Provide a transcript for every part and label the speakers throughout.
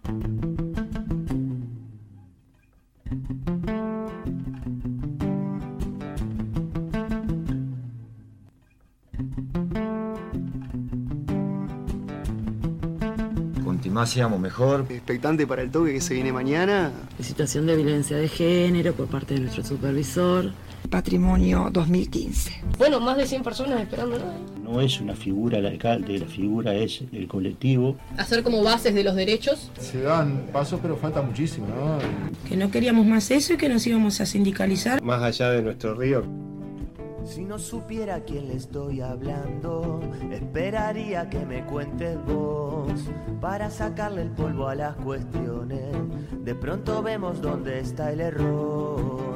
Speaker 1: Cuanto más seamos mejor.
Speaker 2: Expectante para el toque que se viene mañana.
Speaker 3: La situación de violencia de género por parte de nuestro supervisor.
Speaker 4: Patrimonio 2015.
Speaker 5: Bueno, más de 100 personas esperándolo.
Speaker 6: No es una figura el alcalde, la figura es el colectivo.
Speaker 5: Hacer como bases de los derechos.
Speaker 7: Se dan pasos, pero falta muchísimo, ¿no?
Speaker 4: Que no queríamos más eso y que nos íbamos a sindicalizar.
Speaker 8: Más allá de nuestro río.
Speaker 9: Si no supiera a quién le estoy hablando, esperaría que me cuentes vos, para sacarle el polvo a las cuestiones. De pronto vemos dónde está el error.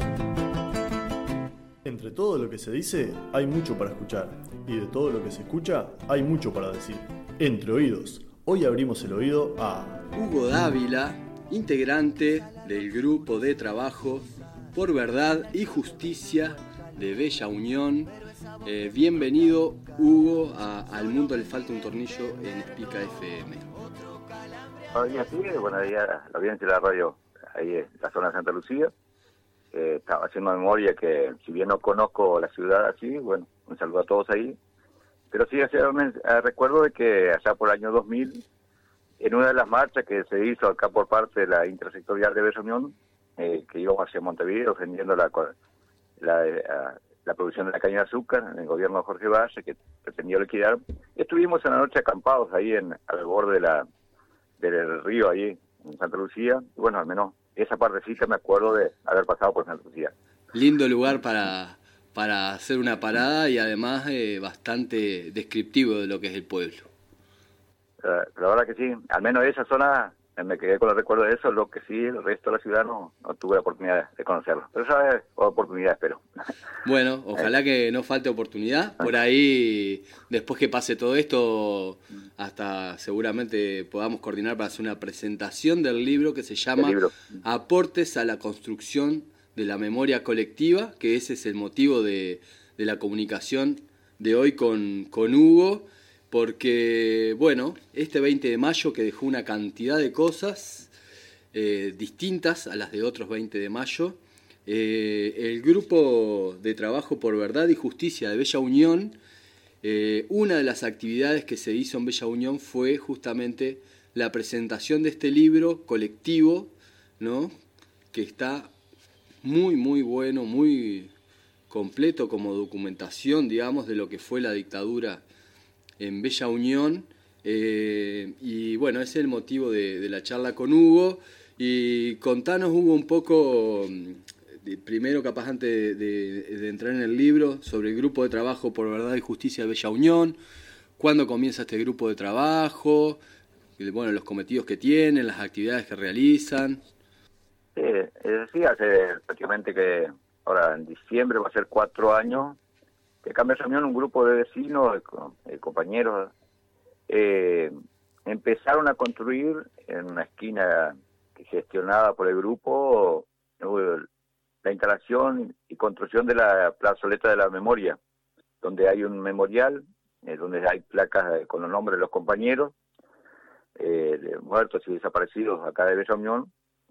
Speaker 10: Entre todo lo que se dice, hay mucho para escuchar. Y de todo lo que se escucha, hay mucho para decir. Entre oídos, hoy abrimos el oído a
Speaker 11: Hugo Dávila, integrante del grupo de trabajo por verdad y justicia de Bella Unión. Bienvenido, Hugo, al Mundo le falta un tornillo en Espica FM.
Speaker 12: Buenos días, sí, buenos días a la audiencia de la radio, ahí en la zona de Santa Lucía. Estaba haciendo memoria que, si bien no conozco la ciudad así, bueno, un saludo a todos ahí. Pero sí, recuerdo de que allá por el año 2000, en una de las marchas que se hizo acá por parte de la intersectorial de Bella Unión, que íbamos hacia Montevideo defendiendo la producción de la caña de azúcar en el gobierno de Jorge Valle, que pretendió liquidar. Estuvimos en la noche acampados ahí al borde del río, ahí en Santa Lucía. Y bueno, al menos esa partecita me acuerdo de haber pasado por Santa Lucía.
Speaker 11: Lindo lugar para hacer una parada y además bastante descriptivo de lo que es el pueblo.
Speaker 12: La verdad que sí, al menos esa zona me quedé con el recuerdo de eso, lo que sí, el resto de la ciudad no tuve la oportunidad de conocerlo. Pero esa es oportunidad, espero.
Speaker 11: Bueno, ojalá que no falte oportunidad. Por ahí, después que pase todo esto, hasta seguramente podamos coordinar para hacer una presentación del libro que se llama Aportes a la construcción de la memoria colectiva, que ese es el motivo de la comunicación de hoy con Hugo. Porque, bueno, este 20 de mayo que dejó una cantidad de cosas distintas a las de otros 20 de mayo, el grupo de trabajo por verdad y justicia de Bella Unión, una de las actividades que se hizo en Bella Unión fue justamente la presentación de este libro colectivo, ¿no? Que está muy, muy bueno, muy completo como documentación, digamos, de lo que fue la dictadura en Bella Unión, y bueno, ese es el motivo de la charla con Hugo. Y contanos, Hugo, un poco, primero capaz antes de entrar en el libro, sobre el grupo de trabajo por verdad y justicia de Bella Unión, cuándo comienza este grupo de trabajo, bueno, los cometidos que tienen, las actividades que realizan.
Speaker 12: Sí, hace prácticamente que ahora en diciembre va a ser 4 años que acá en Bella Unión un grupo de vecinos, compañeros, empezaron a construir en una esquina gestionada por el grupo la instalación y construcción de la plazoleta de la memoria, donde hay un memorial, donde hay placas con los nombres de los compañeros, de muertos y desaparecidos acá de Bella Unión,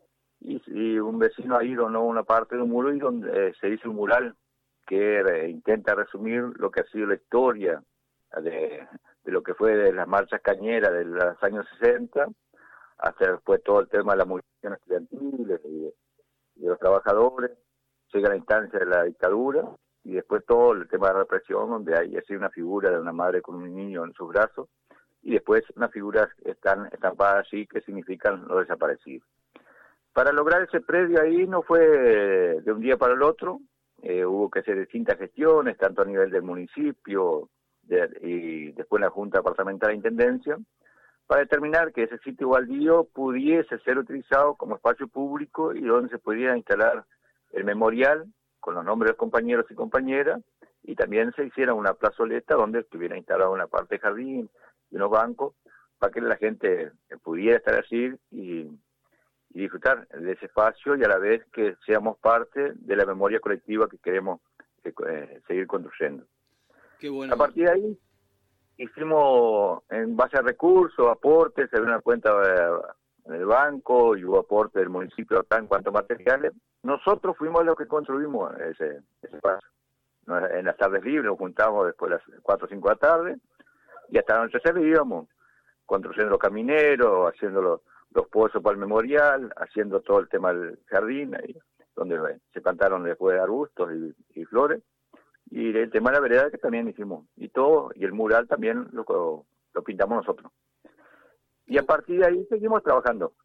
Speaker 12: y un vecino ahí donó una parte de un muro y donde se hizo un mural que intenta resumir lo que ha sido la historia de lo que fue de las marchas cañeras de los años 60, hasta después todo el tema de la movilización estudiantil y de los trabajadores, llega la instancia de la dictadura, y después todo el tema de la represión, donde hay así una figura de una madre con un niño en sus brazos, y después unas figuras están estampadas allí que significan los desaparecidos. Para lograr ese predio ahí no fue de un día para el otro. Hubo que hacer distintas gestiones, tanto a nivel del municipio y después la Junta Departamental de Intendencia, para determinar que ese sitio baldío pudiese ser utilizado como espacio público y donde se pudiera instalar el memorial con los nombres de los compañeros y compañeras, y también se hiciera una plazoleta donde estuviera instalada una parte de jardín y unos bancos para que la gente pudiera estar allí y disfrutar de ese espacio, y a la vez que seamos parte de la memoria colectiva que queremos seguir construyendo.
Speaker 11: Qué bueno.
Speaker 12: A partir de ahí hicimos, en base a recursos, aportes, se abrió una cuenta en el banco, Blanco y hubo aporte del municipio acá en cuanto a materiales. Nosotros fuimos los que construimos ese paso. En las tardes libres nos juntábamos después de las 4 o 5 de la tarde y hasta la noche íbamos construyendo los camineros, haciendo los pozos para el memorial, haciendo todo el tema del jardín, ahí, donde se plantaron después arbustos y flores, y el tema de la vereda que también hicimos, y el mural también lo pintamos nosotros. Y a partir de ahí seguimos trabajando.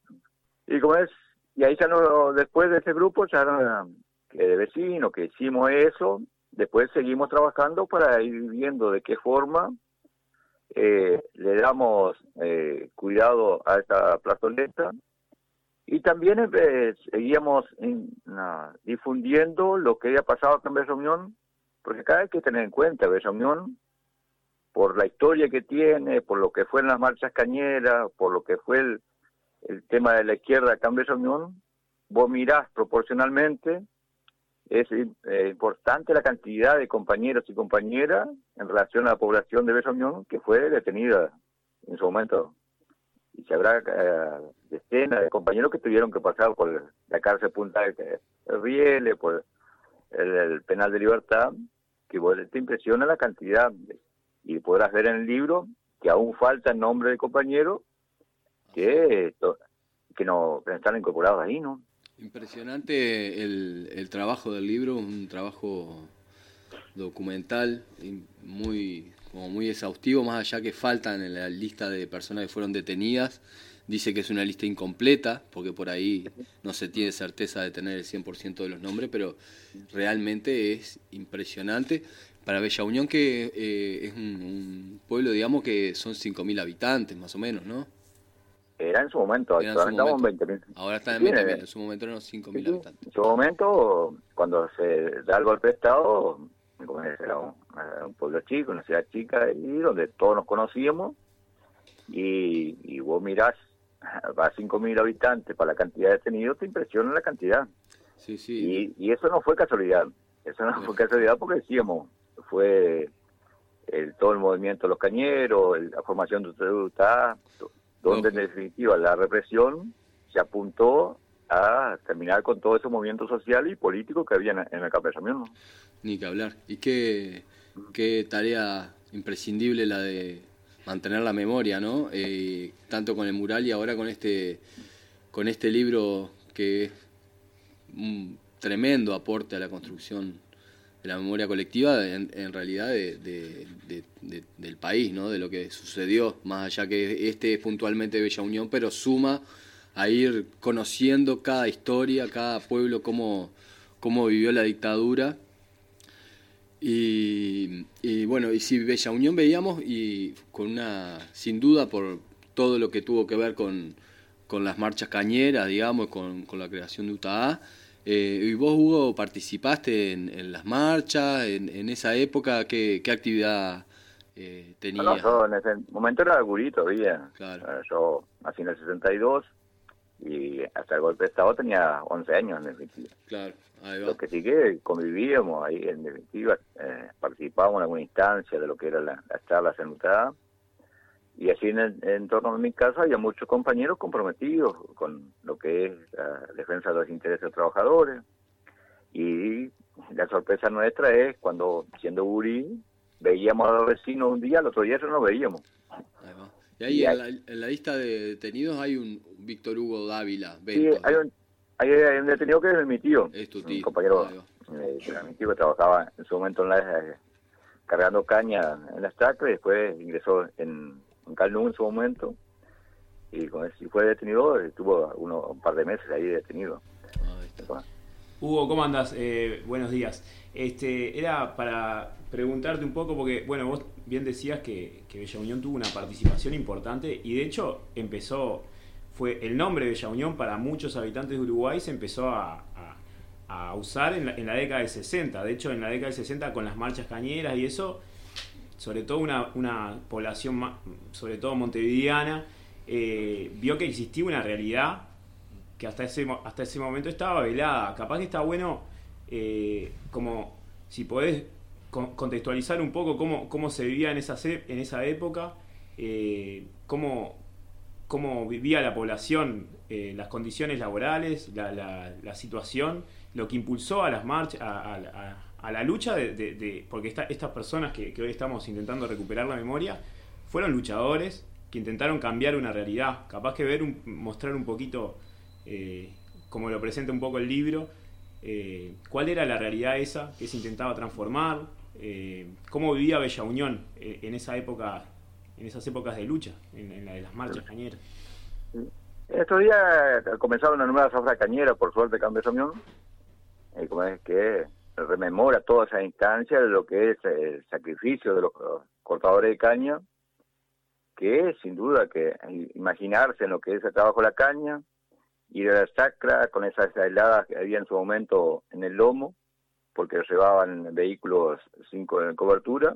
Speaker 12: Y ahí ya después de ese grupo, ya que de vecinos que hicimos eso, después seguimos trabajando para ir viendo de qué forma le damos cuidado a esta plazoleta, y también seguíamos difundiendo lo que había pasado acá en Bella Unión, porque acá hay que tener en cuenta Bella Unión, por la historia que tiene, por lo que fue en las marchas cañeras, por lo que fue el tema de la izquierda acá en Bella Unión. Vos mirás proporcionalmente, es importante la cantidad de compañeros y compañeras en relación a la población de Bella Unión que fue detenida en su momento. Y se habrá decenas de compañeros que tuvieron que pasar por la cárcel Punta de Rieles, por el penal de Libertad, que vos te impresiona la cantidad. Y podrás ver en el libro que aún falta el nombre de compañeros que no están incorporados ahí, ¿no?
Speaker 11: Impresionante el trabajo del libro, un trabajo documental muy exhaustivo, más allá que faltan en la lista de personas que fueron detenidas. Dice que es una lista incompleta, porque por ahí no se tiene certeza de tener el 100% de los nombres, pero realmente es impresionante. Para Bella Unión, que es un pueblo, digamos, que son 5.000 habitantes, más o menos, ¿no?
Speaker 12: Era en su momento, actualmente estamos en 20.000.
Speaker 11: Ahora está en 20.000, en su momento eran 5.000 habitantes.
Speaker 12: En su momento, cuando se da el golpe de Estado, era un pueblo chico, una ciudad chica, y donde todos nos conocíamos, y vos mirás a 5.000 habitantes para la cantidad de detenidos, te impresiona la cantidad.
Speaker 11: Sí, sí.
Speaker 12: Y eso no fue casualidad, fue casualidad porque decíamos, fue todo el movimiento de los cañeros, la formación de UTA, donde en definitiva la represión se apuntó a terminar con todo ese movimiento social y político que había en el Capellamiento, ¿no?
Speaker 11: Ni que hablar. Y qué tarea imprescindible la de mantener la memoria, ¿no? Tanto con el mural y ahora con este libro, que es un tremendo aporte a la construcción de la memoria colectiva, en realidad del país, ¿no? De lo que sucedió, más allá que este es puntualmente Bella Unión, pero suma a ir conociendo cada historia, cada pueblo, cómo vivió la dictadura. Y bueno, y si Bella Unión veíamos, y sin duda por todo lo que tuvo que ver con las marchas cañeras, digamos, con la creación de UTA. ¿Y vos, Hugo, participaste en las marchas, en esa época? ¿Qué actividad tenías?
Speaker 12: No, yo en ese momento era gurito todavía.
Speaker 11: Claro.
Speaker 12: Yo nací en el 62 y hasta el golpe de Estado tenía 11 años en definitiva.
Speaker 11: Claro, ahí va.
Speaker 12: Lo que sí que convivíamos ahí en definitiva, participábamos en alguna instancia de lo que eran las charlas en UTA. Y así en torno a mi casa había muchos compañeros comprometidos con lo que es la defensa de los intereses de los trabajadores. Y la sorpresa nuestra es cuando, siendo gurí, veíamos a los vecinos un día, al otro día ya no nos veíamos.
Speaker 11: Ahí va. Y ahí en la lista de detenidos hay un Víctor Hugo Dávila.
Speaker 12: Sí, hay un detenido que es mi tío.
Speaker 11: Es tu tío.
Speaker 12: Un compañero, mi tío que trabajaba en su momento cargando caña en las chacras, y después ingresó en Calnú en su momento, y fue detenido, estuvo un par de meses ahí detenido.
Speaker 8: Hugo, ¿cómo andás? Buenos días. Era para preguntarte un poco, porque bueno, vos bien decías que Bella Unión tuvo una participación importante, y de hecho fue el nombre de Bella Unión para muchos habitantes de Uruguay, se empezó a usar en la década del 60. De hecho, en la década del 60, con las marchas cañeras y eso, sobre todo una población, sobre todo montevideana, vio que existía una realidad que hasta ese momento estaba velada. Capaz que está bueno, como si podés contextualizar un poco cómo se vivía en esa época, cómo cómo vivía la población, las condiciones laborales, la situación, lo que impulsó a las marchas, a la lucha porque estas personas que hoy estamos intentando recuperar la memoria, fueron luchadores que intentaron cambiar una realidad, capaz que mostrar un poquito, como lo presenta un poco el libro, cuál era la realidad esa que se intentaba transformar, cómo vivía Bella Unión en esa época, en esas épocas de lucha, en la de las marchas cañeras.
Speaker 12: Estos días comenzaba una nueva zafra cañera, por suerte, acá en Bella Unión, como es que rememora toda esa instancia de lo que es el sacrificio de los cortadores de caña, que es sin duda que imaginarse en lo que es el trabajo de la caña, ir a la chacra con esas heladas que había en su momento en el lomo, porque llevaban vehículos sin cobertura,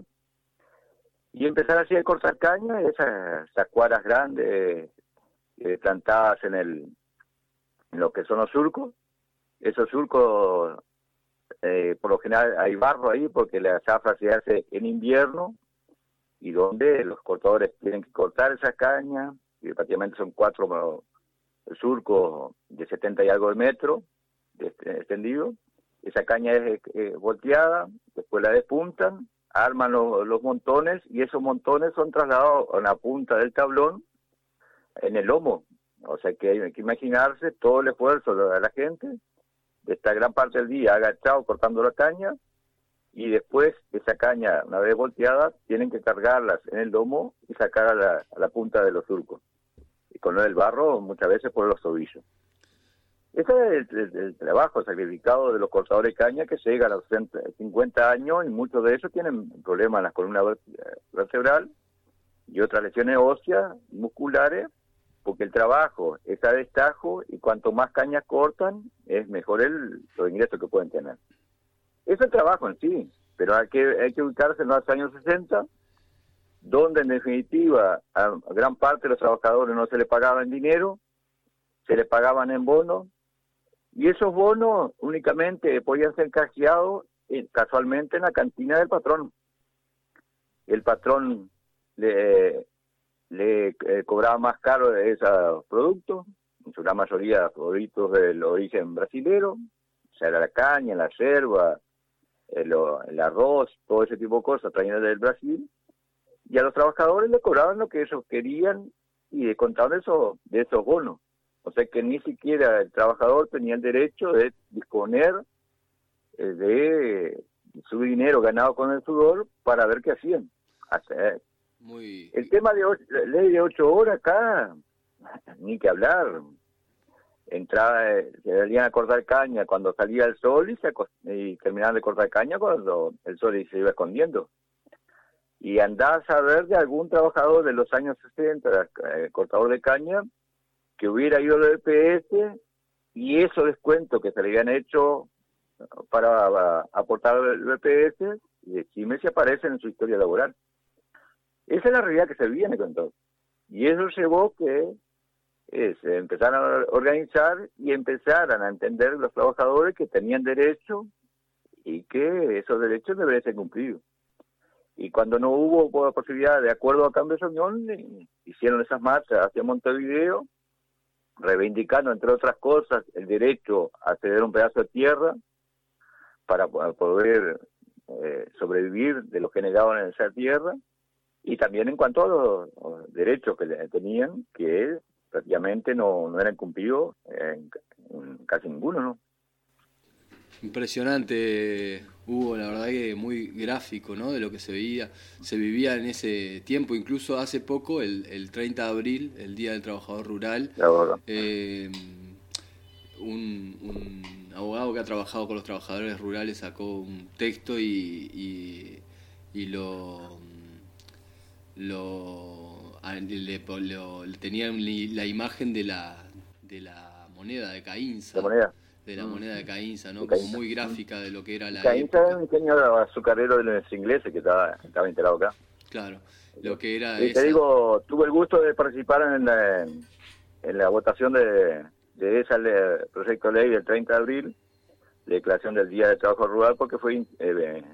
Speaker 12: y empezar así a cortar caña, esas cuadras grandes plantadas en lo que son los surcos. Esos surcos, por lo general hay barro ahí porque la zafra se hace en invierno, y donde los cortadores tienen que cortar esas cañas, y prácticamente son 4 surcos de 70 y algo de metro extendido. Esa caña es volteada, después la despuntan, arman los montones, y esos montones son trasladados a la punta del tablón en el lomo. O sea que hay que imaginarse todo el esfuerzo de la gente de esta gran parte del día agachado cortando la caña, y después esa caña, una vez volteada, tienen que cargarlas en el lomo y sacar a la punta de los surcos, y con el barro muchas veces por los tobillos. Ese es el trabajo sacrificado de los cortadores de caña, que llega a los 50 años, y muchos de ellos tienen problemas en la columna vertebral y otras lesiones óseas, musculares, porque el trabajo es a destajo, y cuanto más cañas cortan, es mejor los ingresos que pueden tener. Es el trabajo en sí, pero hay que ubicarse en los años 60, donde en definitiva a gran parte de los trabajadores no se les pagaba en dinero, se les pagaban en bonos, y esos bonos únicamente podían ser canjeados casualmente en la cantina del patrón. El patrón le cobraba más caro de esos productos, en su gran mayoría productos del origen brasilero, o sea, la caña, la yerba, el arroz, todo ese tipo de cosas traídas del Brasil, y a los trabajadores le cobraban lo que ellos querían y descontaban de esos bonos. O sea que ni siquiera el trabajador tenía el derecho de disponer de su dinero ganado con el sudor para ver qué hacían. El tema de la ley de 8 horas acá, ni que hablar. Se salían a cortar caña cuando salía el sol, y terminaban de cortar caña cuando el sol se iba escondiendo. Y andás a ver de algún trabajador de los años 60, cortador de caña, que hubiera ido al EPS, y esos descuentos que se le habían hecho para aportar al EPS, y decime si aparecen en su historia laboral. Esa es la realidad que se viene con todo. Y eso llevó que se empezaran a organizar y empezaran a entender los trabajadores que tenían derecho, y que esos derechos deberían ser cumplidos. Y cuando no hubo posibilidad de acuerdo a cambio de unión, hicieron esas marchas hacia Montevideo, reivindicando, entre otras cosas, el derecho a ceder un pedazo de tierra para poder sobrevivir de lo generado en esa tierra, y también en cuanto a los derechos que tenían, que prácticamente no eran cumplidos en casi ninguno, ¿no?
Speaker 11: Impresionante, Hugo, la verdad que muy gráfico, ¿no? De lo que se vivía en ese tiempo. Incluso hace poco, el 30 de abril, el Día del Trabajador Rural, un abogado que ha trabajado con los trabajadores rurales sacó un texto y tenían la imagen de la moneda de Caínza.
Speaker 12: La moneda.
Speaker 11: De la moneda de Caínza, ¿no? Como muy gráfica de lo que era la
Speaker 12: Caínza
Speaker 11: época.
Speaker 12: era un ingenio azucarero de los ingleses que estaba enterado acá.
Speaker 11: Claro, lo que era
Speaker 12: y te digo, tuve el gusto de participar en la votación de ese proyecto de ley del 30 de abril, de declaración del Día del Trabajo Rural, porque fui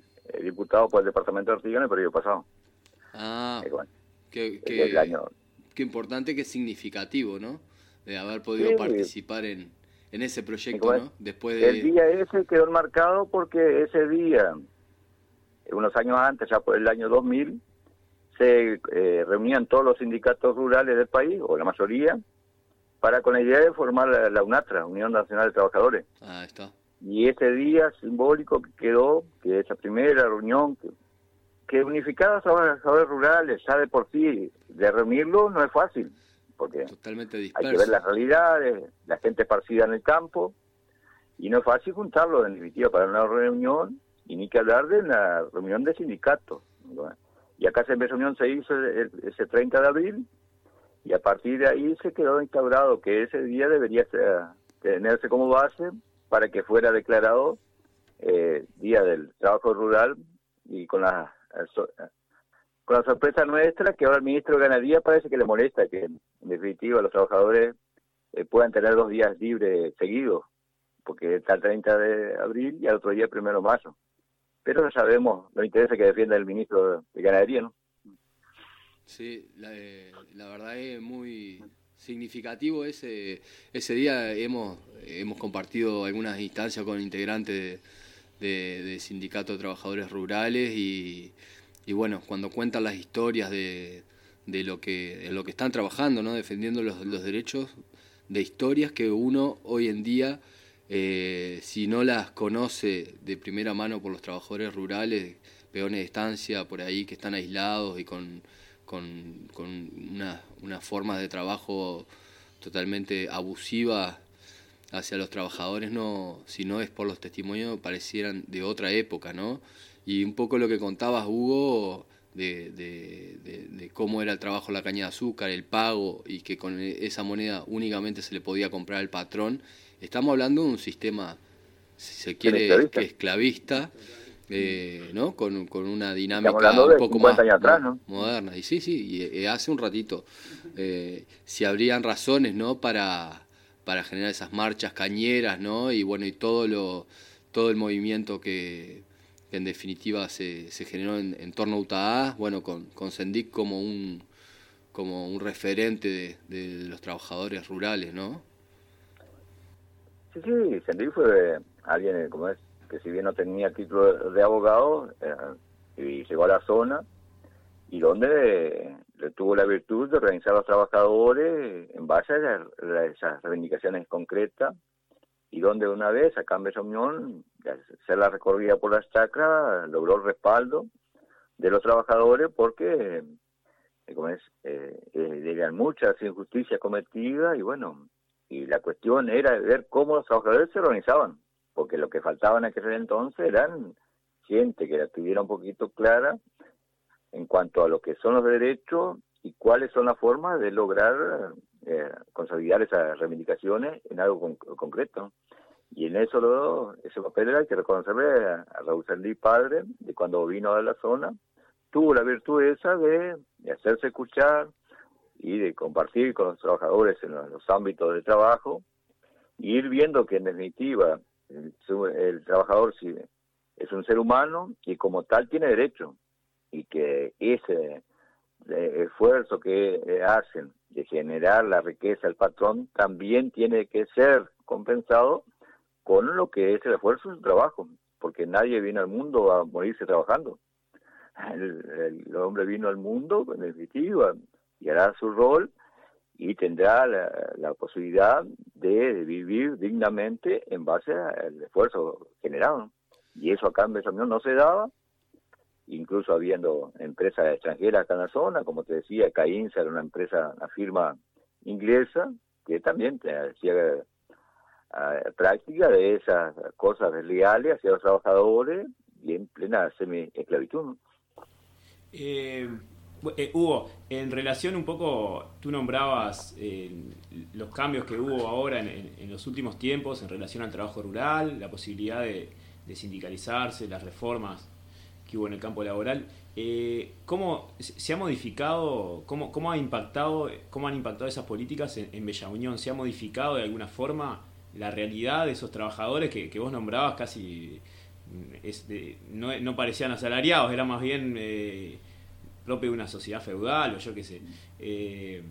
Speaker 12: diputado por el departamento de Artigas en el periodo pasado.
Speaker 11: Ah,
Speaker 12: bueno,
Speaker 11: qué que importante, que significativo, ¿no? De haber podido participar en ese proyecto, ¿no? Después de...
Speaker 12: El día ese quedó enmarcado porque ese día, unos años antes, ya por el año 2000, se reunían todos los sindicatos rurales del país, o la mayoría, con la idea de formar la UNATRA, Unión Nacional de Trabajadores.
Speaker 11: Ah, está.
Speaker 12: Y ese día simbólico que quedó, que esa primera reunión, que unificaba a los trabajadores rurales, ya de por sí, de reunirlos no es fácil, porque
Speaker 11: totalmente disperso.
Speaker 12: Hay que ver las realidades, la gente esparcida en el campo, y no es fácil juntarlos en definitiva para una reunión, y ni que hablar de una reunión de sindicatos. Y acá esa reunión se hizo ese 30 de abril, y a partir de ahí se quedó instaurado que ese día debería tenerse como base para que fuera declarado Día del Trabajo Rural, y con la sorpresa nuestra que ahora el ministro de Ganadería parece que le molesta que en definitiva los trabajadores puedan tener 2 días libres seguidos, porque está el 30 de abril y al otro día el 1 de mayo. Pero no sabemos los intereses que defiende el ministro de Ganadería, ¿no?
Speaker 11: Sí, la verdad es muy significativo ese día. Hemos compartido algunas instancias con integrantes de sindicatos de trabajadores rurales y bueno, cuando cuentan las historias de lo que están trabajando, ¿no? Defendiendo los derechos, de historias que uno hoy en día, si no las conoce de primera mano por los trabajadores rurales, peones de estancia por ahí que están aislados y con una forma de trabajo totalmente abusiva hacia los trabajadores, no, si no es por los testimonios, parecieran de otra época, ¿no? Y un poco lo que contabas, Hugo, de cómo era el trabajo en la caña de azúcar, el pago, y que con esa moneda únicamente se le podía comprar al patrón. Estamos hablando de un sistema, si se quiere, que esclavista, ¿no? Con una dinámica un poco más atrás, ¿no? Moderna. Y sí, y hace un ratito, si habrían razones, ¿no? para generar esas marchas cañeras, ¿no? Y bueno, y todo el movimiento que en definitiva se generó en torno a UTAA, bueno, con Sendik como un referente de los trabajadores rurales, ¿no?
Speaker 12: Sí, Sendik fue alguien, como es, que si bien no tenía título de abogado, y llegó a la zona, y donde tuvo la virtud de organizar a los trabajadores en base a esas reivindicaciones concretas, y donde una vez, acá en Bella Unión, hacer la recorrida por las chacras, logró el respaldo de los trabajadores porque, como es, eran muchas injusticias cometidas, y bueno, y la cuestión era ver cómo los trabajadores se organizaban, porque lo que faltaba en aquel entonces eran gente que la tuviera un poquito clara en cuanto a lo que son los derechos y cuáles son las formas de lograr consolidar esas reivindicaciones en algo concreto. Y en eso ese papel era el que reconocerle a Raúl Sendik padre, de cuando vino a la zona, tuvo la virtud esa de hacerse escuchar y de compartir con los trabajadores en los ámbitos de trabajo, y ir viendo que en definitiva el trabajador sí es un ser humano y como tal tiene derecho, y que ese esfuerzo que hacen de generar la riqueza del patrón también tiene que ser compensado con lo que es el esfuerzo de su trabajo, porque nadie viene al mundo a morirse trabajando. El hombre vino al mundo en definitiva y hará su rol y tendrá la posibilidad de vivir dignamente en base al esfuerzo generado. Y eso acá en Bella Unión no se daba, incluso habiendo empresas extranjeras acá en la zona, como te decía, Caínsa era una firma inglesa, que también hacía práctica de esas cosas desleales hacia los trabajadores y en plena semi-esclavitud, ¿no?
Speaker 8: Hugo, en relación un poco, tú nombrabas los cambios que hubo ahora en los últimos tiempos en relación al trabajo rural, la posibilidad de sindicalizarse, las reformas que hubo en el campo laboral. ¿Cómo se ha modificado, cómo han impactado esas políticas en Bella Unión? ¿Se ha modificado de alguna forma la realidad de esos trabajadores que vos nombrabas? Casi no parecían asalariados, era más bien propio de una sociedad feudal, o yo qué sé.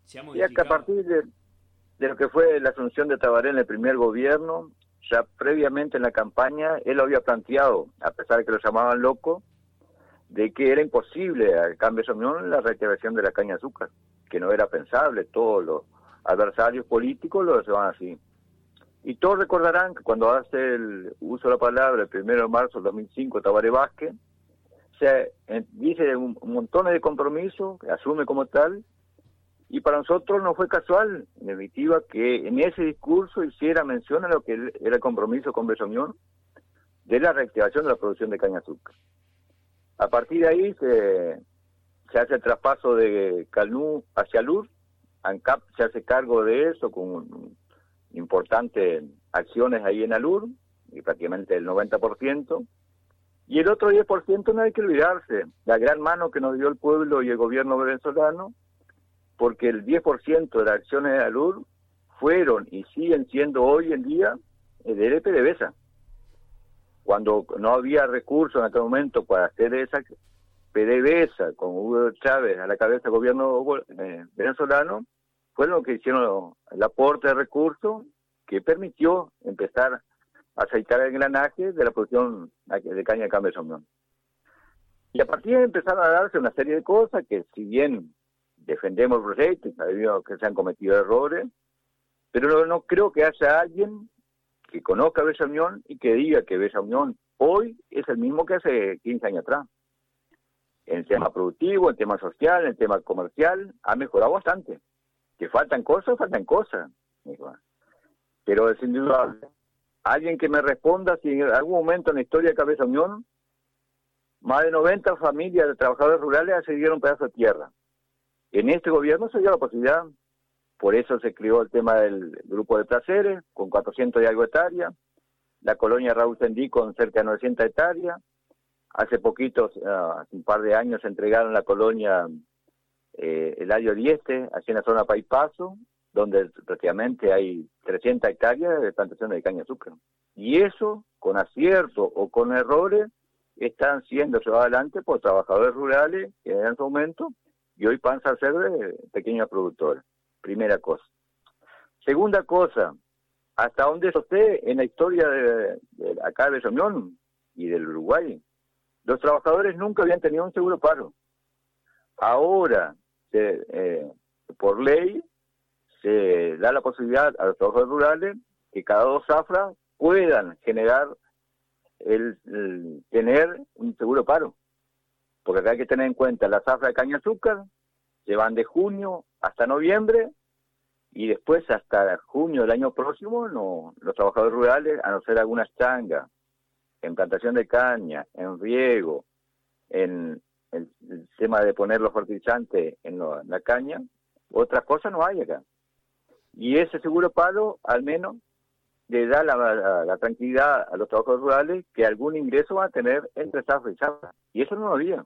Speaker 8: ¿Se ha
Speaker 12: Y es que a
Speaker 8: modificado?
Speaker 12: partir de lo que fue la asunción de Tabaré en el primer gobierno, ya previamente en la campaña, él lo había planteado, a pesar de que lo llamaban loco, de que era imposible al cambio de opinión la reactivación de la caña de azúcar, que no era pensable, todos los adversarios políticos lo llamaban así. Y todos recordarán que cuando hace el uso de la palabra el 1 de marzo del 2005 Tabaré Vázquez, se dice un montón de compromisos, que asume como tal, y para nosotros no fue casual, en definitiva, que en ese discurso hiciera mención a lo que era el compromiso con Besoñón de la reactivación de la producción de caña de azúcar. A partir de ahí se hace el traspaso de Calnú hacia Alur, ANCAP se hace cargo de eso con importantes acciones ahí en Alur, y prácticamente el 90%, y el otro 10% no hay que olvidarse, la gran mano que nos dio el pueblo y el gobierno venezolano, porque el 10% de las acciones de Alur fueron y siguen siendo hoy en día de PDVSA. Cuando no había recursos en aquel momento para hacer esa PDVSA con Hugo Chávez a la cabeza del gobierno venezolano, fueron los que hicieron el aporte de recursos que permitió empezar a aceitar el engranaje de la producción de caña de cambio de Somnón. Y a partir de ahí empezaron a darse una serie de cosas que, si bien defendemos el proyecto, sabemos que se han cometido errores, pero no creo que haya alguien que conozca a Bella Unión y que diga que Bella Unión hoy es el mismo que hace 15 años atrás. En el tema productivo, en el tema social, en el tema comercial, ha mejorado bastante. Que faltan cosas. Pero es indudable. Alguien que me responda si en algún momento en la historia de Cabeza Unión, más de 90 familias de trabajadores rurales accedieron a un pedazo de tierra. En este gobierno se dio la posibilidad, por eso se creó el tema del grupo de placeres, con 400 y algo hectáreas, la colonia Raúl Tendí con cerca de 900 hectáreas, hace poquito, hace un par de años, se entregaron la colonia Eladio Dieste, así en la zona Paipaso, donde prácticamente hay 300 hectáreas de plantación de caña de azúcar. Y eso, con acierto o con errores, están siendo llevados adelante por trabajadores rurales que en su momento y hoy pasan a ser de pequeños productores. Primera cosa. Segunda cosa, hasta donde eso esté en la historia de acá de Bella Unión y del Uruguay, los trabajadores nunca habían tenido un seguro paro. Ahora, por ley, se da la posibilidad a los trabajadores rurales que cada 2 zafras puedan generar tener un seguro paro. Porque acá hay que tener en cuenta las zafras de caña de azúcar, se van de junio hasta noviembre, y después hasta junio del año próximo los trabajadores rurales, a no ser algunas changas, en plantación de caña, en riego, en el tema de poner los fertilizantes en la caña, otras cosas no hay acá. Y ese seguro paro, al menos, le da la tranquilidad a los trabajadores rurales que algún ingreso van a tener entre zafra y zafra. Y eso no lo había.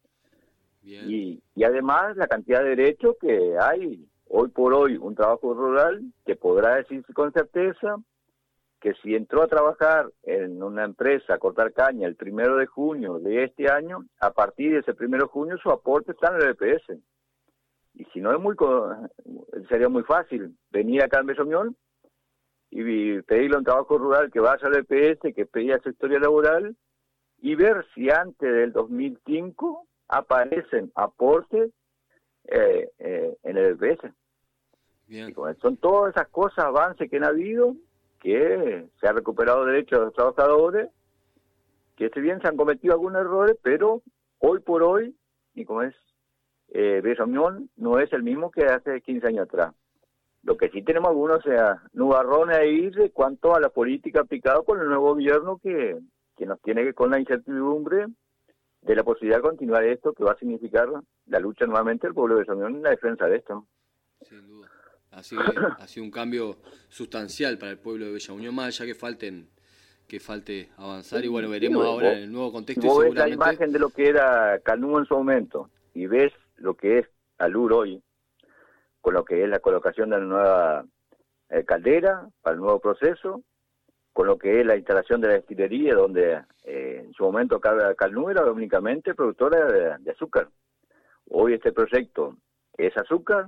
Speaker 12: Y además la cantidad de derechos que hay. Hoy por hoy un trabajo rural que podrá decirse con certeza que si entró a trabajar en una empresa a cortar caña el 1 de junio de este año, a partir de ese 1 de junio su aporte está en el EPS. Y si no sería muy fácil venir acá en Bella Unión y pedirle a un trabajo rural que vaya al EPS, que pedía su historia laboral, y ver si antes del 2005 aparecen aportes en el EPS.
Speaker 11: Bien.
Speaker 12: Son todas esas cosas, avances que han habido, que se ha recuperado derechos de los trabajadores, que si bien se han cometido algunos errores, pero hoy por hoy, y como es Bella Unión, no es el mismo que hace 15 años atrás. Lo que sí tenemos algunos nubarrones ahí de cuanto a la política aplicada por el nuevo gobierno que nos tiene con la incertidumbre de la posibilidad de continuar esto, que va a significar la lucha nuevamente del pueblo de Bella Unión en la defensa de esto.
Speaker 11: Sin duda. Ha sido un cambio sustancial para el pueblo de Bella Unión, más allá que falte avanzar, y bueno, veremos ahora en el nuevo contexto.
Speaker 12: Si vos ves la
Speaker 11: seguramente
Speaker 12: imagen de lo que era Calnú en su momento y ves lo que es Alur hoy, con lo que es la colocación de la nueva caldera para el nuevo proceso, con lo que es la instalación de la destilería, donde en su momento Calnú era únicamente productora de azúcar. Hoy este proyecto es azúcar,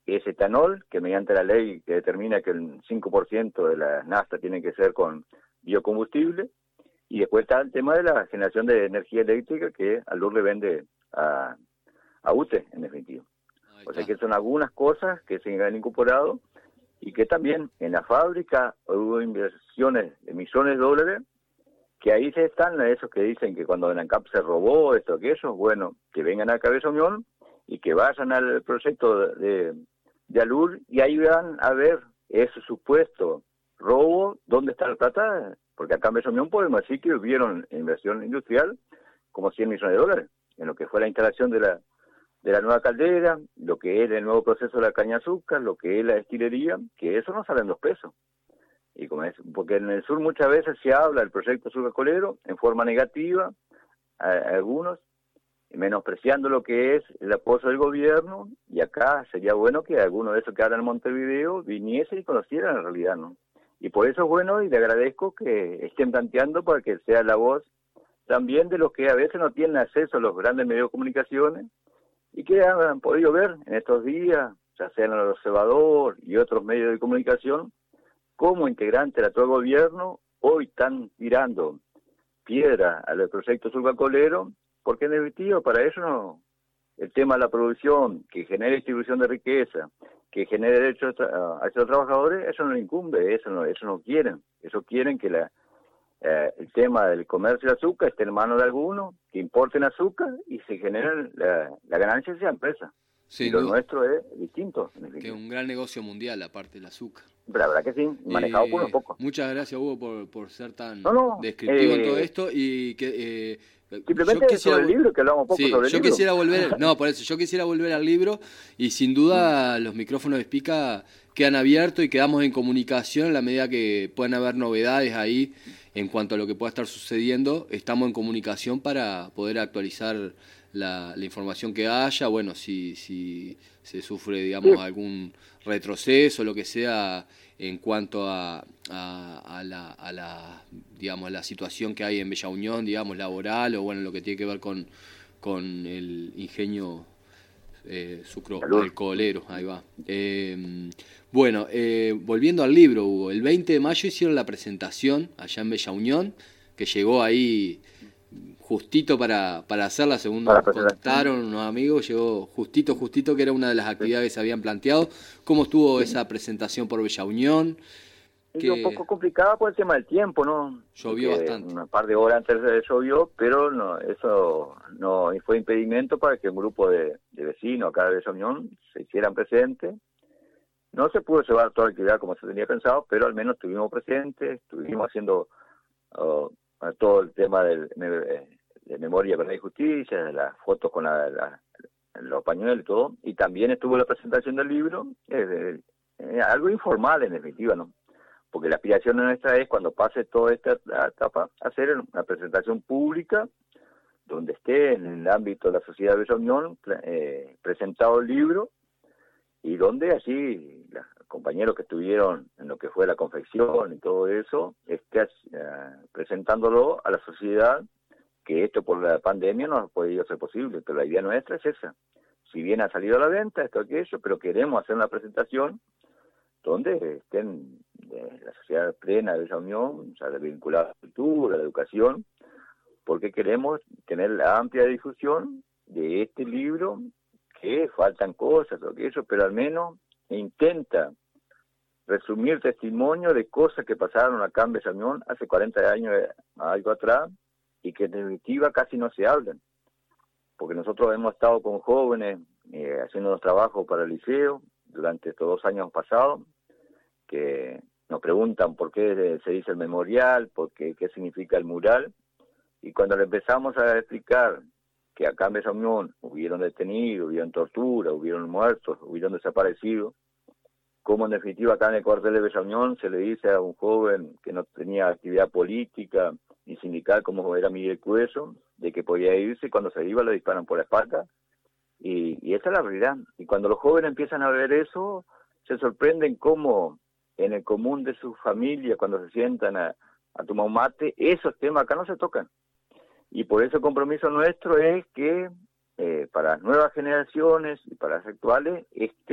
Speaker 12: es etanol, que mediante la ley que determina que el 5% de la nafta tiene que ser con biocombustible, y después está el tema de la generación de energía eléctrica que Alur le vende a UTE, en definitiva. O sea que son algunas cosas que se han incorporado y que también en la fábrica hubo inversiones de millones de dólares, que ahí se están esos que dicen que cuando en ANCAP se robó esto, aquello, bueno, que vengan a Cabeza Unión y que vayan al proyecto de Alur y ahí van a ver ese supuesto robo, dónde está la plata, porque acá en Cabeza Unión podemos decir que hubieron inversión industrial como 100 millones de dólares en lo que fue la instalación de la nueva caldera, lo que es el nuevo proceso de la caña de azúcar, lo que es la destilería, que eso no salen 2 pesos. Y como es, porque en el sur muchas veces se habla del proyecto sucrocolero en forma negativa, a algunos, menospreciando lo que es el apoyo del gobierno, y acá sería bueno que alguno de esos que hablan en Montevideo viniese y conocieran la realidad, ¿no? Y por eso es bueno y le agradezco que estén planteando para que sea la voz también de los que a veces no tienen acceso a los grandes medios de comunicaciones y que han podido ver en estos días, ya sea en el Observador y otros medios de comunicación, como integrante del actual gobierno hoy están tirando piedra al proyecto sucrocolero, porque en definitiva para eso no, el tema de la producción, que genere distribución de riqueza, que genere derechos a esos trabajadores, eso no le incumbe, eso no quieren. Eso quieren que el tema del comercio de azúcar esté en manos de algunos, que importen azúcar y se genere la ganancia de esa empresa. Y lo nuestro es distinto.
Speaker 11: Que es un gran negocio mundial, aparte del azúcar.
Speaker 12: La verdad que sí, manejado por unos pocos.
Speaker 11: Muchas gracias, Hugo, por ser tan descriptivo en todo esto y que...
Speaker 12: simplemente sobre el libro, que hablamos poco sobre el libro.
Speaker 11: Quisiera volver, yo quisiera volver al libro y sin duda los micrófonos de Spica quedan abiertos y quedamos en comunicación en la medida que puedan haber novedades ahí en cuanto a lo que pueda estar sucediendo. Estamos en comunicación para poder actualizar la información que haya, bueno, si se sufre, digamos, algún retroceso, lo que sea, en cuanto a la situación que hay en Bella Unión, digamos, laboral, o bueno, lo que tiene que ver con el ingenio alcoholero, ahí va. Bueno, volviendo al libro, Hugo, el 20 de mayo hicieron la presentación allá en Bella Unión, que llegó ahí justito para hacerla, según nos contaron unos amigos, llegó justito, que era una de las actividades que se habían planteado. ¿Cómo estuvo esa presentación por Bella Unión?
Speaker 12: Es un poco complicada por el tema del tiempo, ¿no?
Speaker 11: Llovió bastante.
Speaker 12: Un par de horas antes llovió, pero no, eso no fue impedimento para que un grupo de vecinos acá de Bella Unión se hicieran presentes. No se pudo llevar toda la actividad como se tenía pensado, pero al menos estuvimos presentes, estuvimos haciendo todo el tema de memoria, verdad y justicia, de las fotos con los pañuelos y todo, y también estuvo la presentación del libro, algo informal en definitiva, ¿no? Porque la aspiración nuestra es, cuando pase toda esta etapa, hacer una presentación pública donde esté en el ámbito de la sociedad de Bella Unión presentado el libro, y donde así los compañeros que estuvieron en lo que fue la confección y todo eso, esté presentándolo a la sociedad, que esto por la pandemia no ha podido ser posible, pero la idea nuestra es esa. Si bien ha salido a la venta, esto aquello, pero queremos hacer una presentación donde estén la sociedad plena de Bella Unión, o sea, vinculada a la cultura, a la educación, porque queremos tener la amplia difusión de este libro, que faltan cosas, lo que eso, pero al menos intenta resumir testimonio de cosas que pasaron acá en Bella Unión hace 40 años, algo atrás, y que en definitiva casi no se hablan. Porque nosotros hemos estado con jóvenes haciendo los trabajos para el liceo durante estos 2 años pasados, que nos preguntan por qué se dice el memorial, qué significa el mural, y cuando le empezamos a explicar que acá en Bella Unión hubieron detenidos, hubieron tortura, hubieron muertos, hubieron desaparecidos, como en definitiva acá en el cuartel de Bella Unión se le dice a un joven que no tenía actividad política ni sindical como era Miguel Cueso, de que podía irse, y cuando se iba le disparan por la espalda, y esa es la realidad. Y cuando los jóvenes empiezan a ver eso, se sorprenden cómo en el común de su familia, cuando se sientan a tomar un mate, esos temas acá no se tocan. Y por eso el compromiso nuestro es que para las nuevas generaciones y para las actuales esté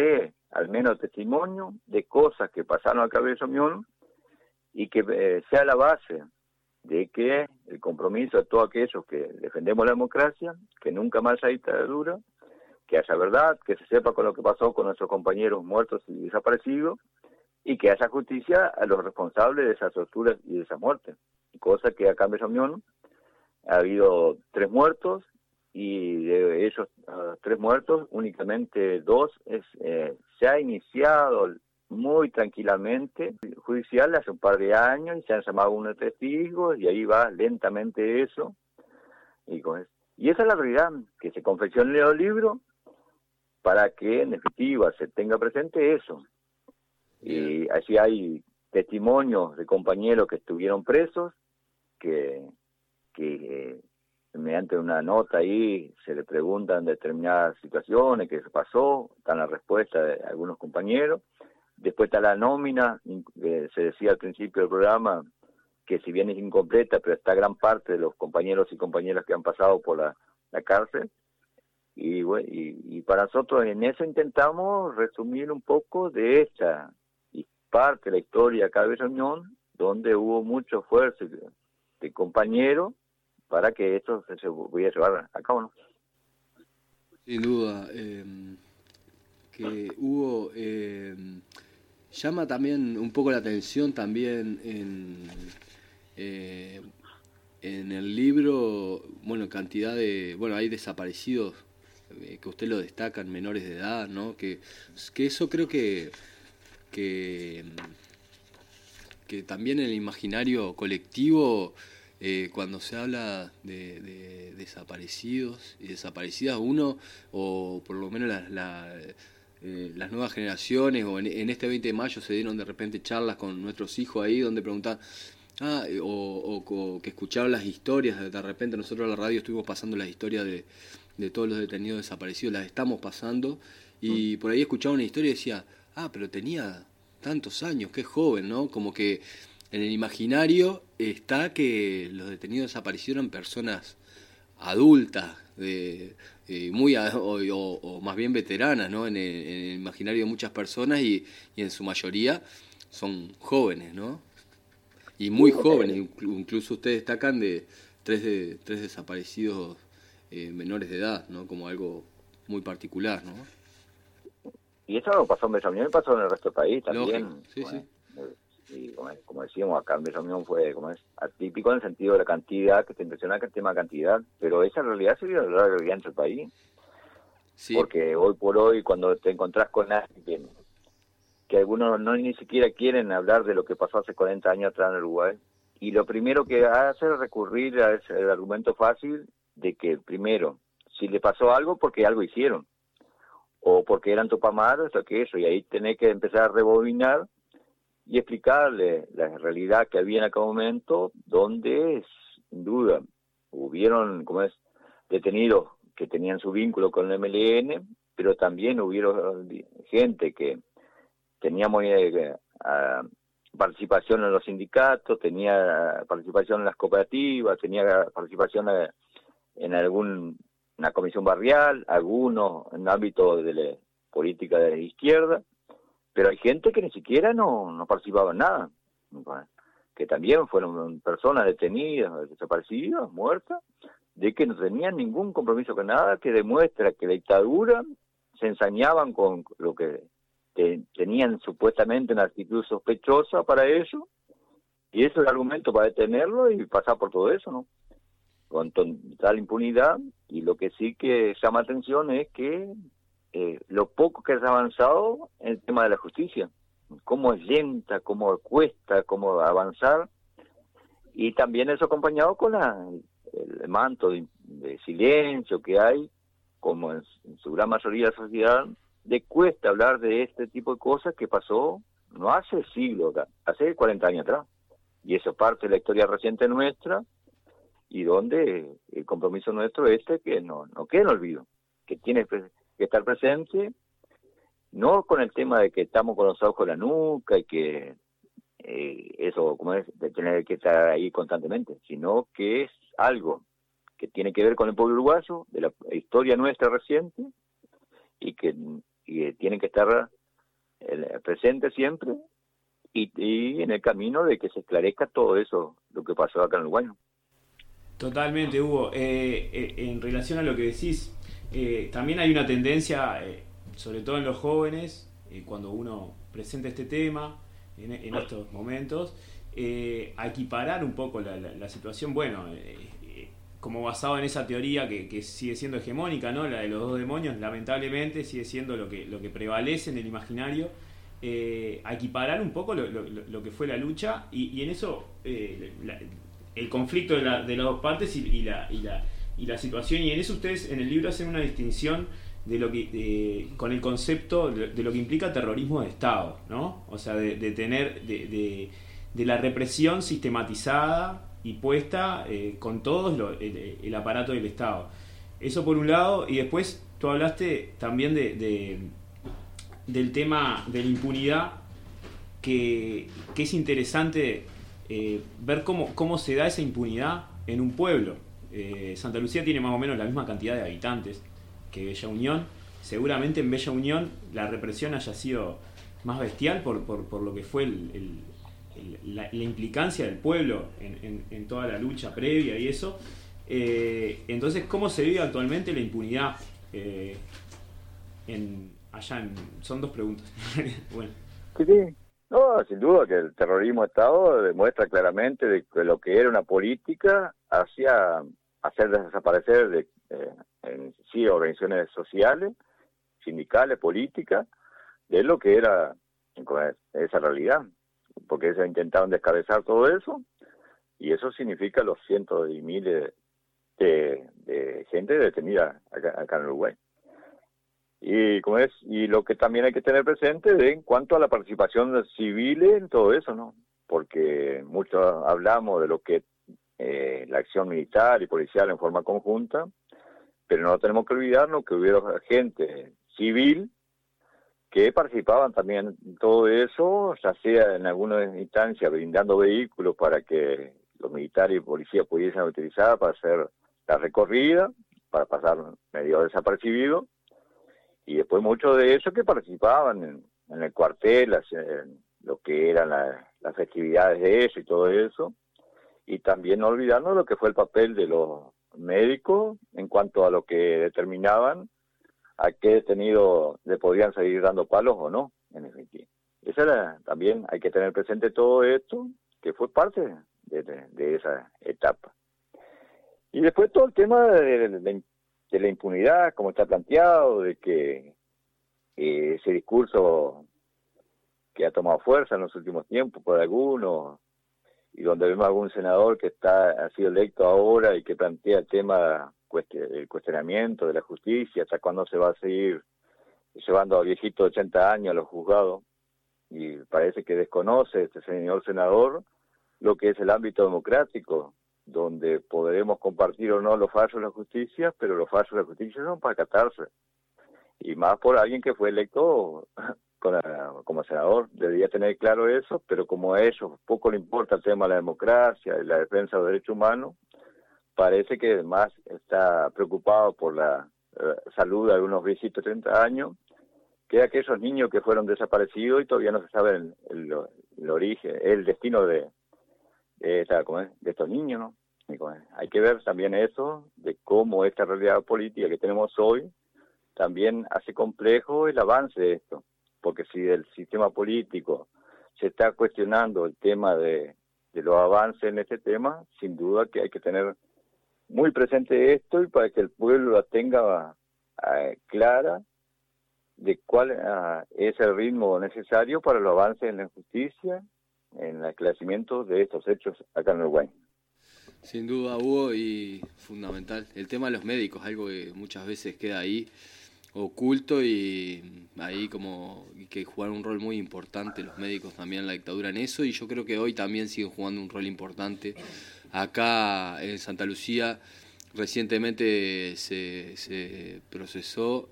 Speaker 12: al menos testimonio de cosas que pasaron a Cabeza Unión y que sea la base de que el compromiso de todos aquellos que defendemos la democracia, que nunca más haya dictadura, que haya verdad, que se sepa con lo que pasó con nuestros compañeros muertos y desaparecidos, y que haya justicia a los responsables de esas torturas y de esas muertes. Cosa que acá en Bella Unión ha habido 3 muertos, y de esos 3 muertos, únicamente 2 se ha iniciado muy tranquilamente judicial hace un par de años, y se han llamado unos testigos, y ahí va lentamente eso. Y esa es la realidad, que se confeccione el libro para que en definitiva se tenga presente eso. Y así hay testimonios de compañeros que estuvieron presos, que mediante una nota ahí se le preguntan determinadas situaciones, qué se pasó, están las respuestas de algunos compañeros. Después está la nómina, se decía al principio del programa, que si bien es incompleta, pero está gran parte de los compañeros y compañeras que han pasado por la cárcel. Y, bueno, y para nosotros en eso intentamos resumir un poco de esta parte de la historia acá de Bella Unión, donde hubo mucho esfuerzo de compañeros para que esto se pudiera llevar a cabo, ¿no?
Speaker 11: Sin duda, que hubo... llama también un poco la atención también en el libro, bueno, cantidad de... Bueno, hay desaparecidos, que usted lo destacan, menores de edad, ¿no? Que eso creo que también en el imaginario colectivo, cuando se habla de desaparecidos y desaparecidas, uno, o por lo menos las nuevas generaciones, o en este 20 de mayo se dieron de repente charlas con nuestros hijos ahí, donde preguntaban, o que escucharon las historias, de repente nosotros en la radio estuvimos pasando las historias de todos los detenidos desaparecidos, las estamos pasando, y por ahí escuchaba una historia y decía, pero tenía tantos años, qué joven, ¿no? Como que en el imaginario está que los detenidos desaparecidos eran personas adultas, muy o más bien veteranas, ¿no? En el imaginario de muchas personas, y en su mayoría son jóvenes, ¿no? Y muy jóvenes, incluso ustedes destacan de tres desaparecidos menores de edad, ¿no? Como algo muy particular, ¿no?
Speaker 12: Y eso no pasó en Bella Unión, pasó en el resto del país también.
Speaker 11: Lógico, sí, sí.
Speaker 12: Y como decíamos, acá en Bella Unión fue atípico en el sentido de la cantidad, que te impresiona el tema de cantidad, pero esa realidad se vio en la realidad en el país. Sí. Porque hoy por hoy, cuando te encontrás con alguien que algunos ni siquiera quieren hablar de lo que pasó hace 40 años atrás en Uruguay, y lo primero que hace es recurrir a ese argumento fácil de que, primero, si le pasó algo, porque algo hicieron, o porque eran tupamaros, o que eso, y ahí tenés que empezar a rebobinar y explicarle la realidad que había en aquel momento, donde, sin duda, hubieron, detenidos que tenían su vínculo con el MLN, pero también hubieron gente que teníamos participación en los sindicatos, tenía participación en las cooperativas, tenía participación en una comisión barrial, algunos en ámbito de la política de la izquierda, pero hay gente que ni siquiera no participaba en nada, que también fueron personas detenidas, desaparecidas, muertas, de que no tenían ningún compromiso con nada, que demuestra que la dictadura se ensañaban con lo que tenían supuestamente una actitud sospechosa para eso, y eso es el argumento para detenerlo y pasar por todo eso, ¿no? Con total impunidad. Y lo que sí que llama atención es que lo poco que se ha avanzado en el tema de la justicia, cómo es lenta, cómo cuesta, cómo avanzar, y también eso acompañado con el manto de silencio que hay, como en su gran mayoría de la sociedad, de cuesta hablar de este tipo de cosas que pasó no hace siglos, hace 40 años atrás, y eso parte de la historia reciente nuestra, y donde el compromiso nuestro es que no quede en olvido, que tiene que estar presente, no con el tema de que estamos con los ojos en la nuca y que eso, como es, de tener que estar ahí constantemente, sino que es algo que tiene que ver con el pueblo uruguayo, de la historia nuestra reciente, y que tiene que estar presente siempre y en el camino de que se esclarezca todo eso, lo que pasó acá en Uruguay.
Speaker 8: Totalmente, Hugo. En relación a lo que decís, también hay una tendencia, sobre todo en los jóvenes, cuando uno presenta este tema, en estos momentos, a equiparar un poco la situación, bueno, como basado en esa teoría que sigue siendo hegemónica, ¿no? La de los dos demonios, lamentablemente sigue siendo lo que prevalece en el imaginario, a equiparar un poco lo que fue la lucha y en eso el conflicto de las dos partes y la situación, y en eso ustedes en el libro hacen una distinción de lo que con el concepto de lo que implica terrorismo de Estado, ¿no? O sea, de tener de la represión sistematizada y puesta con todo el aparato del Estado. Eso por un lado, y después tú hablaste también del tema de la impunidad, que es interesante ver cómo se da esa impunidad en un pueblo. Santa Lucía tiene más o menos la misma cantidad de habitantes que Bella Unión. Seguramente en Bella Unión la represión haya sido más bestial por lo que fue la implicancia del pueblo en toda la lucha previa y eso. Entonces, ¿cómo se vive actualmente la impunidad son dos preguntas. Bueno.
Speaker 12: Sí. No, sin duda que el terrorismo de Estado demuestra claramente de que lo que era una política hacia hacer desaparecer en sí organizaciones sociales, sindicales, políticas, de lo que era esa realidad, porque se intentaron descabezar todo eso, y eso significa los cientos y miles de gente detenida acá en Uruguay. Y lo que también hay que tener presente en cuanto a la participación civil en todo eso, ¿no? Porque mucho hablamos de lo que la acción militar y policial en forma conjunta, pero no tenemos que olvidarnos que hubo gente civil que participaban también en todo eso, ya sea en algunas instancias brindando vehículos para que los militares y policías pudiesen utilizar para hacer la recorrida, para pasar medio desapercibido. Y después muchos de esos que participaban en el cuartel, en lo que eran las festividades de eso y todo eso. Y también no olvidarnos lo que fue el papel de los médicos en cuanto a lo que determinaban a qué detenido le podían seguir dando palos o no, en efectivo. También hay que tener presente todo esto, que fue parte de esa etapa. Y después todo el tema de la impunidad, como está planteado, de que ese discurso que ha tomado fuerza en los últimos tiempos por algunos, y donde vemos algún senador que ha sido electo ahora y que plantea el tema el cuestionamiento de la justicia, hasta cuándo se va a seguir llevando a viejitos de 80 años a los juzgados, y parece que desconoce este señor senador lo que es el ámbito democrático, donde podremos compartir o no los fallos de la justicia, pero los fallos de la justicia son para acatarse, y más por alguien que fue electo como senador. Debería tener claro eso, pero como a ellos poco le importa el tema de la democracia y la defensa de los derechos humanos, parece que además está preocupado por la salud de algunos viejitos de 30 años, que aquellos niños que fueron desaparecidos y todavía no se sabe el origen, el destino de estos niños, ¿no? Hay que ver también eso, de cómo esta realidad política que tenemos hoy también hace complejo el avance de esto, porque si del sistema político se está cuestionando el tema de los avances en este tema, sin duda que hay que tener muy presente esto, y para que el pueblo la tenga clara de cuál es el ritmo necesario para los avances en la justicia, en el esclarecimiento de estos hechos acá en Uruguay.
Speaker 11: Sin duda, Hugo, y fundamental. El tema de los médicos, algo que muchas veces queda ahí oculto, y ahí como que jugaron un rol muy importante los médicos también en la dictadura en eso, y yo creo que hoy también siguen jugando un rol importante. Acá en Santa Lucía recientemente se procesó,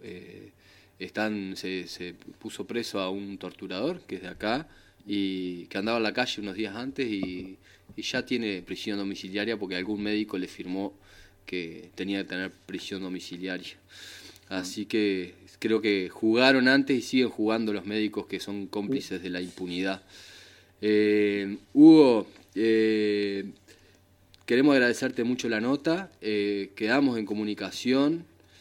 Speaker 11: se puso preso a un torturador que es de acá y que andaba en la calle unos días antes y ya tiene prisión domiciliaria porque algún médico le firmó que tenía que tener prisión domiciliaria. Así que creo que jugaron antes y siguen jugando los médicos que son cómplices de la impunidad. Hugo, queremos agradecerte mucho la nota, quedamos en comunicación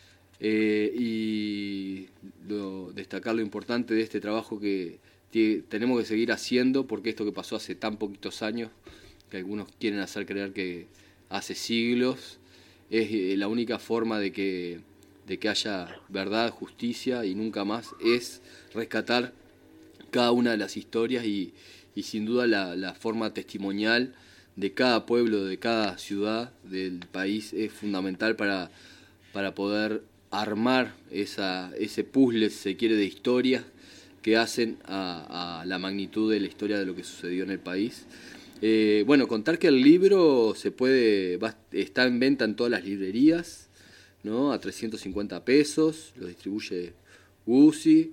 Speaker 11: y destacar lo importante de este trabajo que tenemos que seguir haciendo, porque esto que pasó hace tan poquitos años, que algunos quieren hacer creer que hace siglos, es la única forma de que haya verdad, justicia y nunca más, es rescatar cada una de las historias y sin duda la forma testimonial de cada pueblo, de cada ciudad del país es fundamental para poder armar ese puzzle, si se quiere, de historias que hacen a la magnitud de la historia de lo que sucedió en el país. Contar que el libro está en venta en todas las librerías, ¿no? A 350 pesos, lo distribuye UCI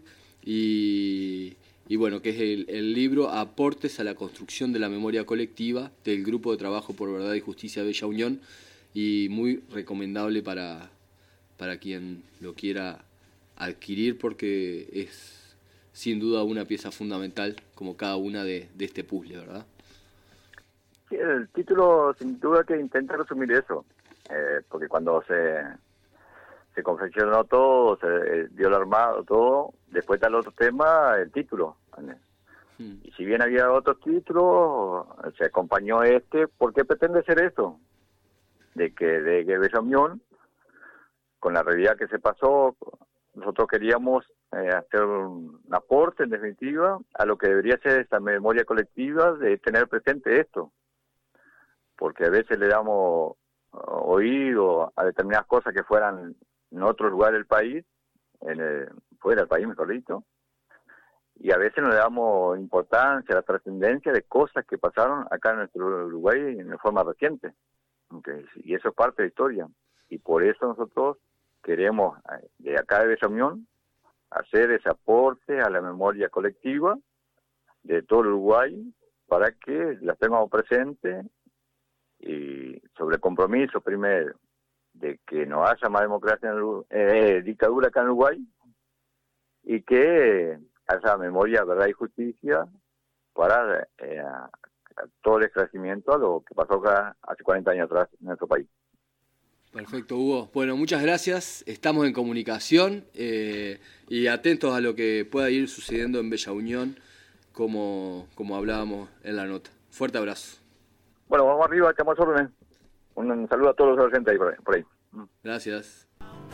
Speaker 11: y bueno, que es el libro Aportes a la construcción de la memoria colectiva del Grupo de Trabajo por Verdad y Justicia Bella Unión, y muy recomendable para quien lo quiera adquirir, porque es sin duda una pieza fundamental, como cada una de este puzzle, ¿verdad?
Speaker 12: Sí, el título sin duda que intenta resumir eso, porque cuando se confeccionó todo, se dio el armado, todo, después está el otro tema, el título. Y si bien había otros títulos, se acompañó ¿por qué pretende ser eso? De que Bella Unión, con la realidad que se pasó, nosotros queríamos hacer un aporte, en definitiva, a lo que debería ser esta memoria colectiva, de tener presente esto. Porque a veces le damos oído a determinadas cosas que fueran en otro lugar del país, fuera del país, mejor dicho, y a veces no le damos importancia, la trascendencia de cosas que pasaron acá en nuestro Uruguay en forma reciente. Y eso es parte de la historia. Y por eso nosotros queremos, de acá de Bella Unión, hacer ese aporte a la memoria colectiva de todo el Uruguay, para que la tengamos presente, y sobre el compromiso primero de que no haya más democracia dictadura acá en Uruguay, y que haya memoria, verdad y justicia para todo el esclarecimiento a lo que pasó acá hace 40 años atrás en nuestro país.
Speaker 11: Perfecto, Hugo. Bueno, muchas gracias. Estamos en comunicación y atentos a lo que pueda ir sucediendo en Bella Unión, como hablábamos en la nota. Fuerte abrazo.
Speaker 12: Bueno, vamos arriba, estamos a órdenes. Un saludo a todos los oyentes ahí por ahí.
Speaker 11: Gracias.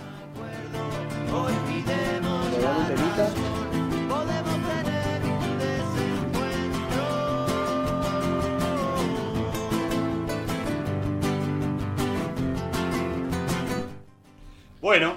Speaker 13: Bueno,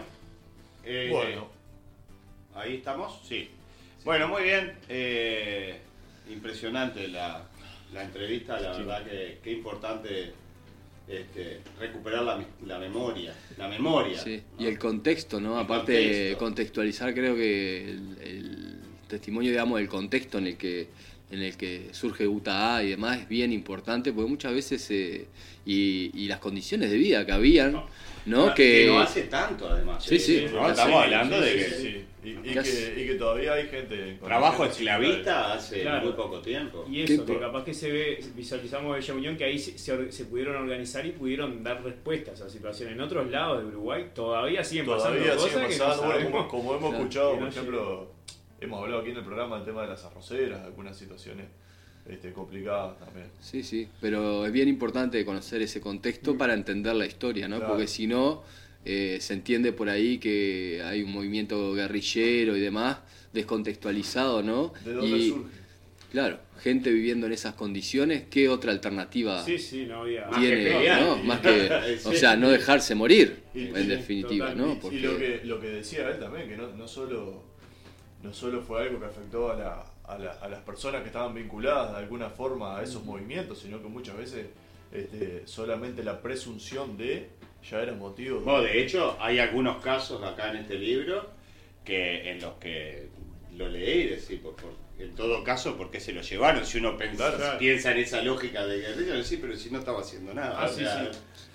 Speaker 13: ahí estamos, sí. Bueno, muy bien, impresionante la entrevista, la verdad que importante recuperar la memoria.
Speaker 11: Sí, y el contexto, ¿no? Aparte, contextualizar, creo que el testimonio, digamos, del contexto en el que surge UTA y demás es bien importante, porque muchas veces y las condiciones de vida que habían, ¿no?
Speaker 13: Que no hace tanto, además.
Speaker 11: Sí.
Speaker 13: ¿no? Estamos hablando de que...
Speaker 10: Sí. Y que todavía hay gente...
Speaker 13: Trabajo esclavista hace muy poco tiempo.
Speaker 8: Y eso, que capaz que visualizamos Bella Unión, que ahí se pudieron organizar y pudieron dar respuesta a esa situación. En otros lados de Uruguay todavía siguen pasando cosas que no sabemos.
Speaker 10: Como hemos escuchado, por ejemplo, hemos hablado aquí en el programa del tema de las arroceras, algunas situaciones complicadas también.
Speaker 11: Sí, pero es bien importante conocer ese contexto para entender la historia, ¿no? Claro. Porque si no... se entiende por ahí que hay un movimiento guerrillero y demás, descontextualizado, ¿no?
Speaker 10: ¿De dónde surge?
Speaker 11: Claro, gente viviendo en esas condiciones, ¿qué otra alternativa
Speaker 8: no había
Speaker 11: tiene? Más que o sea, no dejarse morir, en definitiva,
Speaker 8: totalmente.
Speaker 11: ¿no? Porque...
Speaker 10: Y lo que decía él también, que no solo fue algo que afectó a las personas que estaban vinculadas de alguna forma a esos movimientos, sino que muchas veces solamente la presunción ya era motivo.
Speaker 13: Bueno, de hecho, hay algunos casos acá en este libro en los que lo leí y decir, en todo caso, ¿por qué se lo llevaron? Si uno piensa en esa lógica de guerrilla, decir, pero si no estaba haciendo nada.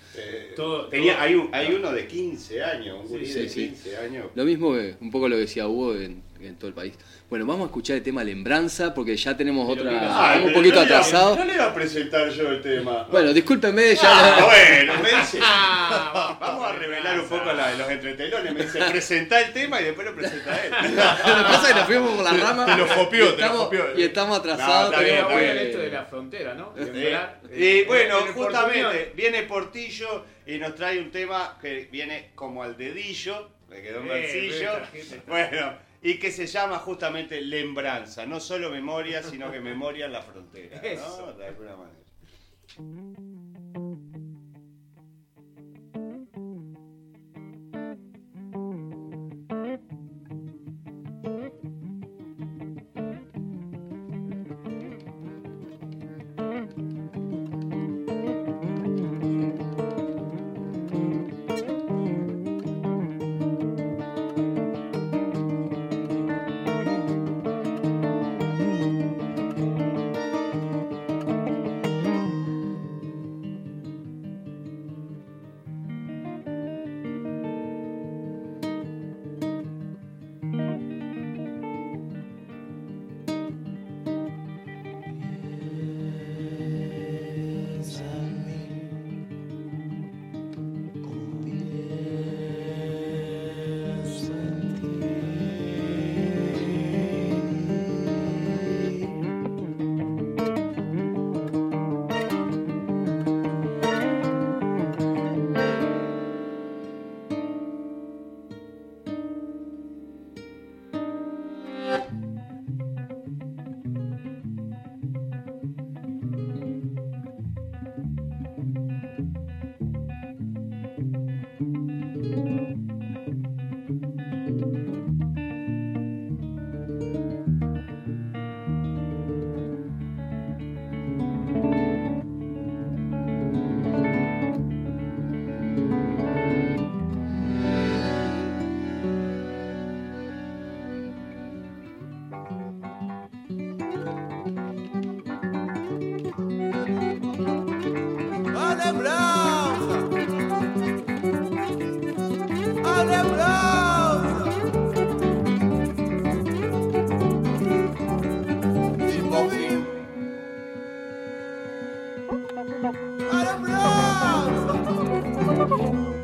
Speaker 13: Hay uno de 15 años, un gurí de 15 años.
Speaker 11: Lo mismo que un poco lo que decía Hugo en todo el país. Bueno, vamos a escuchar el tema Lembranza porque ya tenemos un poquito atrasado.
Speaker 13: No le iba a presentar yo el tema.
Speaker 11: Bueno, discúlpenme, ya
Speaker 13: bueno, me dice. Vamos a revelar un poco los entretelones. Me dice, presenta el tema y después lo presenta él.
Speaker 11: Lo que pasa es que nos fuimos por la rama.
Speaker 13: Te lo copió.
Speaker 11: Y estamos atrasados.
Speaker 8: Está bien esto de la frontera, ¿no?
Speaker 13: Y bueno, justamente viene Portillo y nos trae un tema que viene como al dedillo. Me quedó un versillo. Bueno. Y que se llama justamente Lembranza, no solo memoria, sino que memoria en la frontera, ¿no? De alguna manera.
Speaker 14: ¡A la brasa!